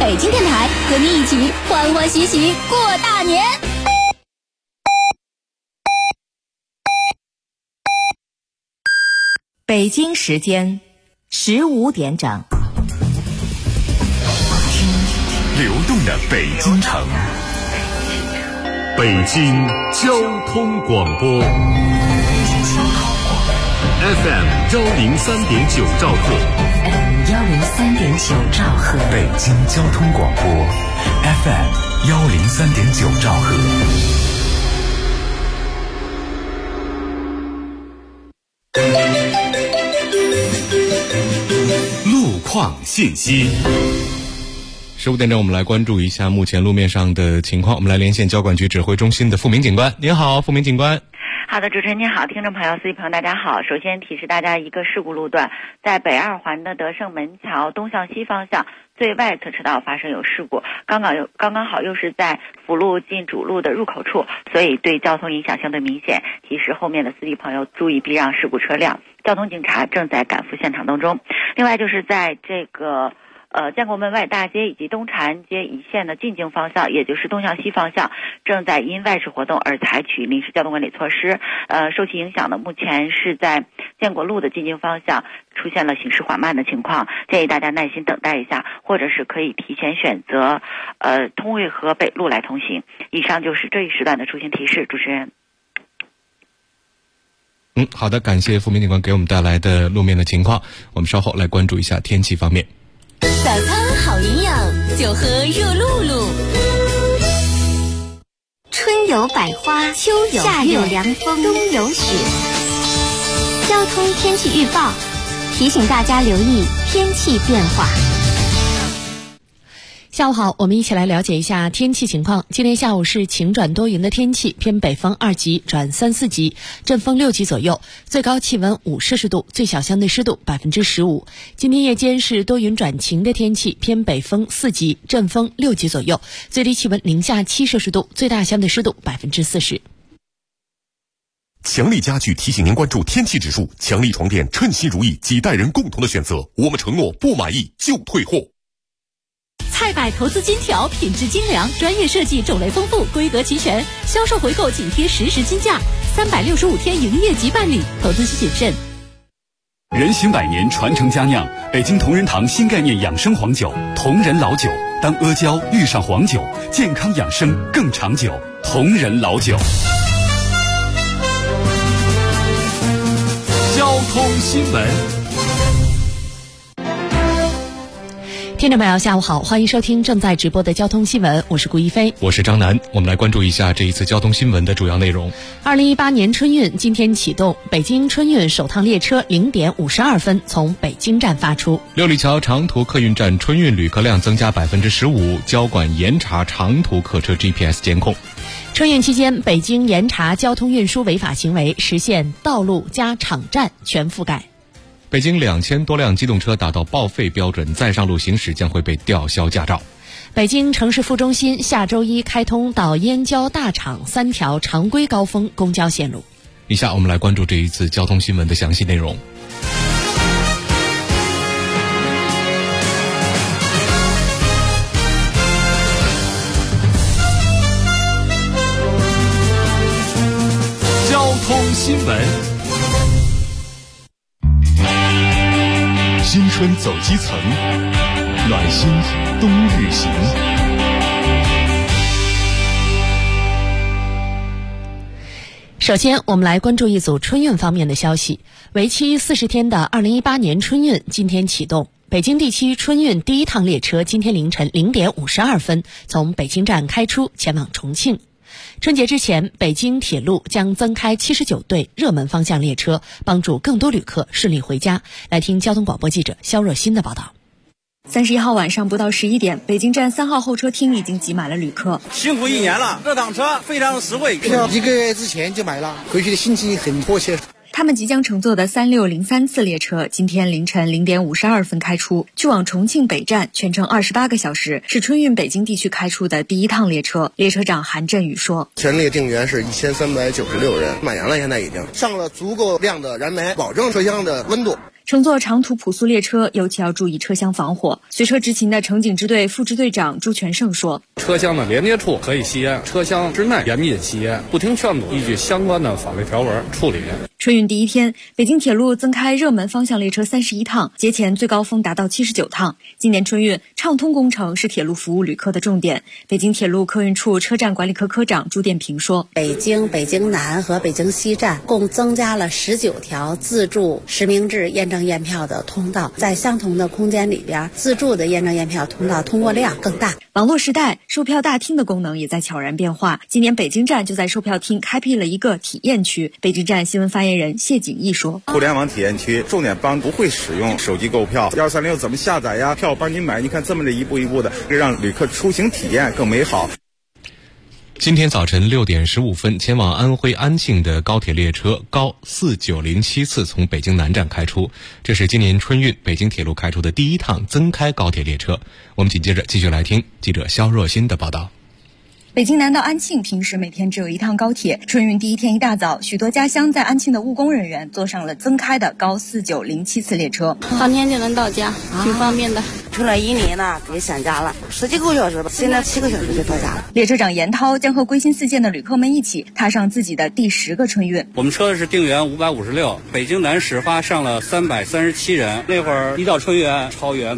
北京电台和你一起欢欢喜喜过大年。 北京时间15点整， 流动的北京城，北京交通广播 FM 103.9兆赫 103.9兆赫， 北京交通广播 FM 103.9兆赫。路况信息。 15点整，我们来关注一下目前路面上的情况。我们来连线交管局指挥中心的付明警官。您好，付明警官。 好的，主持人您好，听众朋友、司机朋友大家好。首先提示大家一个事故路段，在北二环的德胜门桥东向西方向最外侧车道发生有事故，刚刚好又是在辅路进主路的入口处，所以对交通影响相对明显，提示后面的司机朋友注意避让事故车辆，交通警察正在赶赴现场当中。另外就是在这个建国门外大街以及东长安街一线的进京方向，也就是东向西方向，正在因外事活动而采取临时交通管理措施。受其影响呢，目前是在建国路的进京方向出现了行驶缓慢的情况，建议大家耐心等待一下，或者是可以提前选择通惠河北路来通行。以上就是这一时段的出行提示，主持人。 好的，感谢付明警官给我们带来的路面的情况。我们稍后来关注一下天气方面。 早餐好营养，就喝热露露。春有百花，秋有夏有凉风，冬有雪。交通天气预报提醒大家留意天气变化。 下午好，我们一起来了解一下天气情况。今天下午是晴转多云的天气，偏北风2级转3、4级，阵风6级左右，最高气温5摄氏度，最小相对湿度15%。今天夜间是多云转晴的天气，偏北风4级，阵风6级左右，最低气温零下7摄氏度，最大相对湿度40%。 强力家具提醒您关注天气指数，强力床垫称心如意，几代人共同的选择，我们承诺不满意就退货。 菜百投资金条，品质精良，专业设计，种类丰富，规格齐全，销售回购紧贴实时金价，365天营业即办理，投资需谨慎。 人行百年，传承佳酿，北京同仁堂新概念养生黄酒，同仁老酒。当阿胶遇上黄酒，健康养生更长久。同仁老酒。 交通新闻。 听众朋友下午好，欢迎收听正在直播的交通新闻，我是顾一飞， 我是张楠。我们来关注一下这一次交通新闻的主要内容。 2018年春运今天启动，北京春运首趟列车0点52分从北京站发出。 六里桥长途客运站春运旅客量增加15%，交管严查长途客车 GPS 监控。 春运期间，北京严查交通运输违法行为，实现道路加场站全覆盖。 北京2000多辆机动车达到报废标准，再上路行驶将会被吊销驾照。 北京城市副中心下周一开通到燕郊大厂3条常规高峰公交线路。 以下我们来关注这一次交通新闻的详细内容。 交通新闻。新春走基层，暖心冬日行。 首先，我们来关注一组春运方面的消息。为期40天的2018年春运今天启动，北京地区春运第一趟列车今天凌晨0点52分从北京站开出，前往重庆。春节之前，北京铁路将增开79对热门方向列车，帮助更多旅客顺利回家。来听交通广播记者肖若欣的报道。 31号晚上不到11点，北京站3号候车厅已经挤满了旅客。 辛苦1年了，这趟车非常实惠， 票1个月之前就买了，回去的心情很迫切。 他们即将乘坐的3603次列车今天凌晨0点52分开出，去往重庆北站，全程28个小时，是春运北京地区开出的第一趟列车。列车长韩振宇说， 前列定员是1396人，满员了，现在已经上了足够量的燃煤，保证车厢的温度。 乘坐长途普速列车尤其要注意车厢防火。随车执勤的乘警支队副支队长朱全胜说， 车厢的连接处可以吸烟，车厢之内严禁吸烟，不听劝阻，依据相关的法律条文处理。 春运第一天，北京铁路增开热门方向列车31趟，节前最高峰达到79趟。今年春运畅通工程是铁路服务旅客的重点。北京铁路客运处车站管理科科长朱殿平说， 北京南和北京西站共增加了19条自助实名制验证验票的通道，在相同的空间里边，自助的验证验票通道通过量更大。 网络时代，售票大厅的功能也在悄然变化。今年北京站就在售票厅开辟了一个体验区。北京站新闻发言人谢景义说， 互联网体验区重点帮不会使用手机购票，136怎么下载呀，票帮你买，你看这么的一步一步的，让旅客出行体验更美好。 今天早晨6点15分，前往安徽安庆的高铁列车高4907次从北京南站开出，这是今年春运北京铁路开出的第一趟增开高铁列车。我们紧接着继续来听记者肖若欣的报道。 北京南到安庆平时每天只有一趟高铁，春运第一天一大早，许多家乡在安庆的务工人员坐上了增开的高4907次列车， 当天就能到家，挺方便的。 出来1年了，别想家了，10几个小时吧，现在7个小时就到家了。 列车长严涛将和归心似箭的旅客们一起踏上自己的第10个春运。 我们车是定员556，北京南始发上了337人，那会儿一到春运超员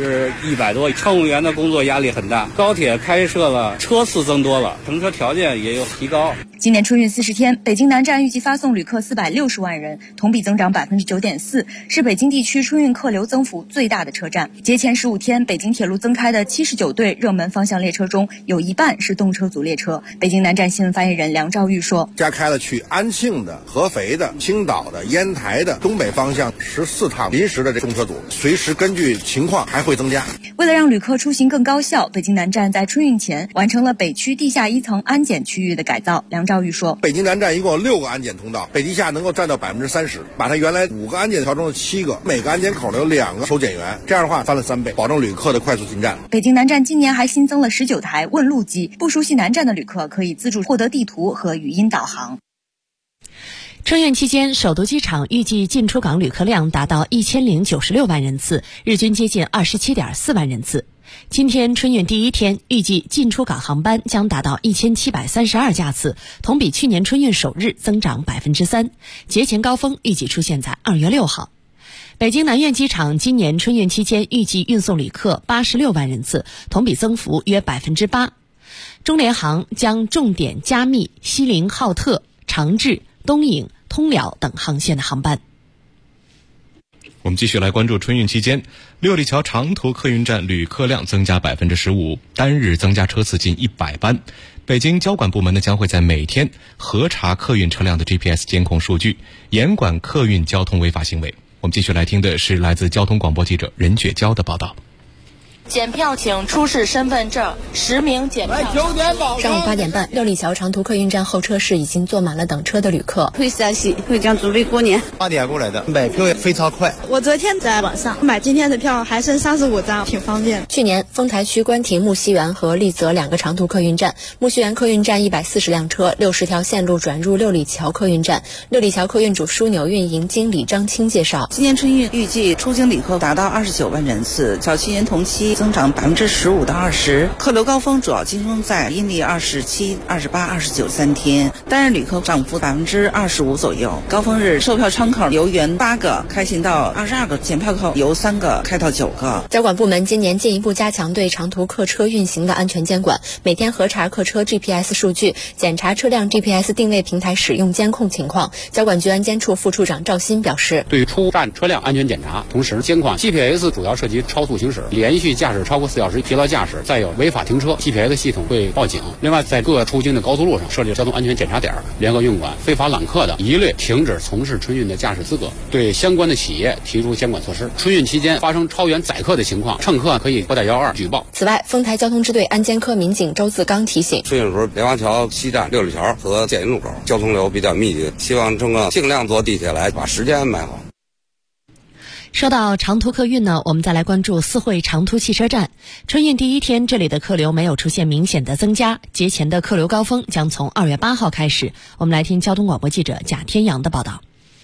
100%多，乘务员的工作压力很大。高铁开设了，车次增多了，乘车条件也有提高。 今年春运40天，北京南站预计发送旅客460万人，同比增长9.4%，是北京地区春运客流增幅最大的车站。节前15天，北京铁路增开的79对热门方向列车中，有一半是动车组列车。北京南站新闻发言人梁兆玉说， 加开了去安庆的、合肥的、青岛的、烟台的东北方向14趟临时的动车组，随时根据情况还会增加。 为了让旅客出行更高效，北京南站在春运前完成了北区地下1层安检区域的改造。梁兆玉说， 北京南站一共有6个安检通道，北地下能够占到30%，把它原来5个安检调成了7个，每个安检口有2个收检员，这样的话翻了3倍，保证旅客的快速进站。 北京南站今年还新增了19台问路机，不熟悉南站的旅客可以自助获得地图和语音导航。 春运期间，首都机场预计进出港旅客量达到1096万人次，日均接近27.4万人次。今天春运第一天，预计进出港航班将达到1732架次，同比去年春运首日增长3%。节前高峰预计出现在2月6号。北京南苑机场今年春运期间预计运送旅客86万人次，同比增幅约8%。中联航将重点加密西宁浩特、长治、东引、通辽等航线的航班。 我们继续来关注春运期间，六里桥长途客运站旅客量增加15%，单日增加车次近100班。北京交管部门呢将会在每天核查客运车辆的 GPS 监控数据，严管客运交通违法行为。我们继续来听的是来自交通广播记者任雪娇的报道。 检票请出示身份证，10名检票。 上午8点半，六里桥长途客运站候车室已经坐满了等车的旅客。 回山西，回家准备过年。 8点过来的，买票也非常快。 我昨天在网上买今天的票，还剩35张，挺方便。 去年，丰台区关停木樨园和丽泽2个长途客运站，木樨园客运站140辆车，60条线路转入六里桥客运站。六里桥客运主枢纽运营经理张青介绍， 今年春运预计出京旅客达到29万人次，较去年同期增长15%到20%，客流高峰主要集中在阴历27、28、29 3天，单日旅客涨幅25%左右。高峰日售票窗口由原8个开行到22个，检票口由3个开到9个。 交管部门今年进一步加强对长途客车运行的安全监管，每天核查客车 GPS 数据，检查车辆 GPS 定位平台使用监控情况。交管局安监处副处长赵鑫表示， 对出站车辆安全检查，同时监控 GPS 主要涉及超速行驶、连续驾驶超过4小时疲劳驾驶，再有违法停车 ，GPS 系统会报警。另外，在各出京的高速路上设立交通安全检查点，联合运管非法揽客的，一律停止从事春运的驾驶资格，对相关的企业提出监管措施。春运期间发生超员载客的情况，乘客可以拨打112举报。 此外，丰台交通支队安监科民警周自刚提醒， 春运时候莲花桥西站、六里桥和建营路口交通流比较密集，希望乘客尽量坐地铁来，把时间安排好。 说到长途客运呢，我们再来关注四惠长途汽车站。春运第一天，这里的客流没有出现明显的增加，节前的客流高峰将从2月8号开始。我们来听交通广播记者贾天阳的报道。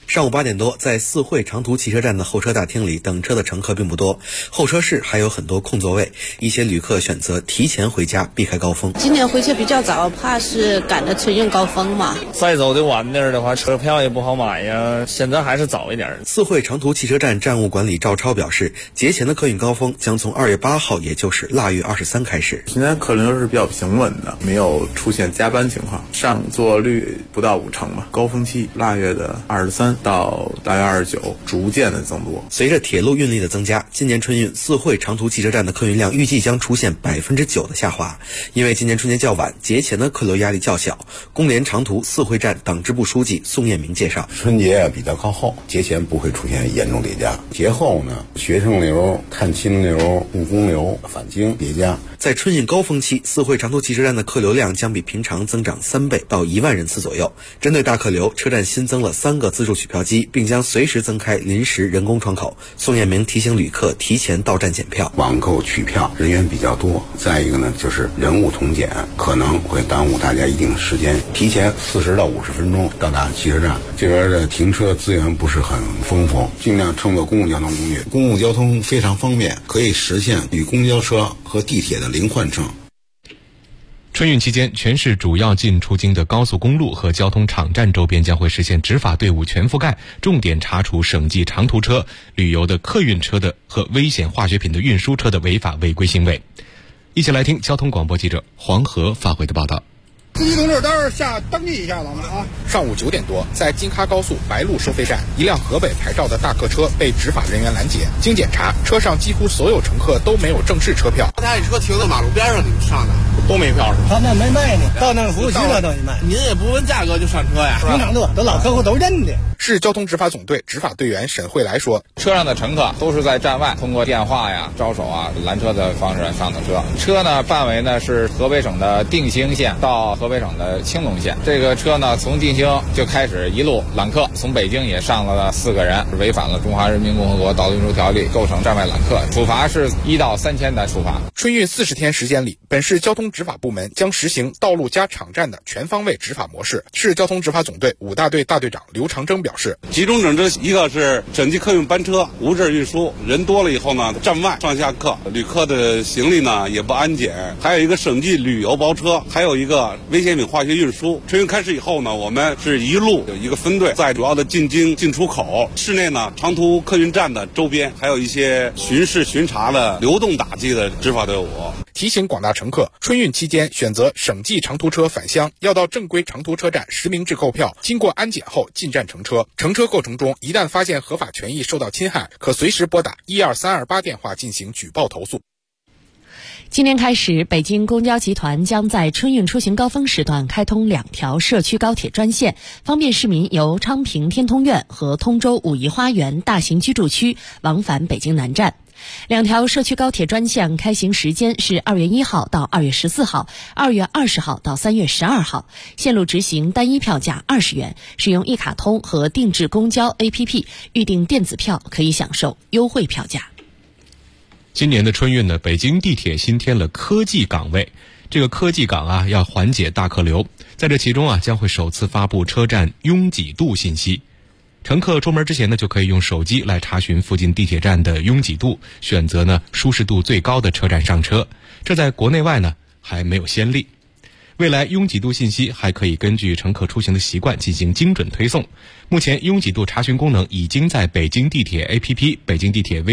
上午8点多，在四惠长途汽车站的候车大厅里，等车的乘客并不多，候车室还有很多空座位，一些旅客选择提前回家，避开高峰。 今天回去比较早，怕是赶着春运高峰嘛。 再走的晚点的话，车票也不好买呀，现在还是早一点。 四惠长途汽车站站务管理赵超表示，节前的客运高峰将从2月8号，也就是腊月23开始。 现在客流是比较平稳的，没有出现加班情况，上座率不到50%吧。高峰期腊月的23到大约29，逐渐的增多。 随着铁路运力的增加，今年春运四惠长途汽车站的客运量预计将出现9%的下滑。因为今年春节较晚，节前的客流压力较小。工联长途四惠站党支部书记宋彦明介绍， 春节比较靠后，节前不会出现严重叠加，节后呢，学生流、探亲流、务工流、返京叠加。 在春运高峰期，四惠长途汽车站的客流量将比平常增长3倍到1万人次左右。针对大客流，车站新增了3个自助取票机，并将随时增开临时人工窗口。宋彦明提醒旅客提前到站检票。 网购取票人员比较多，再一个呢，就是人物同检，可能会耽误大家一定时间，提前40到50分钟到达汽车站。这边的停车资源不是很丰富，尽量乘坐公共交通工具。公共交通非常方便，可以实现与公交车和地铁的零换乘。 春运期间，全市主要进出京的高速公路和交通场站周边将会实现执法队伍全覆盖，重点查处省际长途车、旅游的客运车的和危险化学品的运输车的违法违规行为。一起来听交通广播记者黄河发回的报道。 司机同志，待会儿下登记一下咱们啊。 上午9点多，在京哈高速白鹿收费站，一辆河北牌照的大客车被执法人员拦截。经检查，车上几乎所有乘客都没有正式车票。 他家车停在马路边上，你们上的都没票是吧？ 他那没卖呢，到那个服务区那等于卖。您也不问价格就上车呀？平常都老客户都认的。 市交通执法总队执法队员沈慧来说， 车上的乘客都是在站外通过电话呀、招手啊、拦车的方式上的车。车呢范围呢是河北省的定兴县到河北省的青龙县。这个车呢从定兴就开始一路揽客，从北京也上了4个人，违反了中华人民共和国道路运输条例，构成站外揽客，处罚是1到3千的处罚。 春运40天时间里，本市交通执法部门将实行道路加场站的全方位执法模式。市交通执法总队5大队大队长刘长征表示， 集中整治一个是省际客运班车无证运输，人多了以后呢，站外上下客，旅客的行李呢也不安检，还有一个省际旅游包车，还有一个危险品化学运输。春运开始以后呢，我们是一路有一个分队，在主要的进京进出口、市内呢长途客运站的周边，还有一些巡视巡查的流动打击的执法队伍。 提醒广大乘客，春运期间选择省际长途车返乡，要到正规长途车站实名制购票，经过安检后进站乘车。乘车过程中，一旦发现合法权益受到侵害，可随时拨打12328电话进行举报投诉。 今年开始，北京公交集团将在春运出行高峰时段开通2条社区高铁专线，方便市民由昌平天通苑和通州五怡花园大型居住区往返北京南站。2条社区高铁专线开行时间是2月1号到2月14号，2月20号到3月12号，线路执行单一票价20元，使用一卡通和定制公交 APP 预订电子票可以享受优惠票价。 今年的春运呢，北京地铁新添了科技岗位。这个科技岗啊，要缓解大客流，在这其中啊，将会首次发布车站拥挤度信息。乘客出门之前呢，就可以用手机来查询附近地铁站的拥挤度，选择呢舒适度最高的车站上车。这在国内外呢还没有先例。未来拥挤度信息还可以根据乘客出行的习惯进行精准推送。目前拥挤度查询功能已经在北京地铁 APP、北京地铁微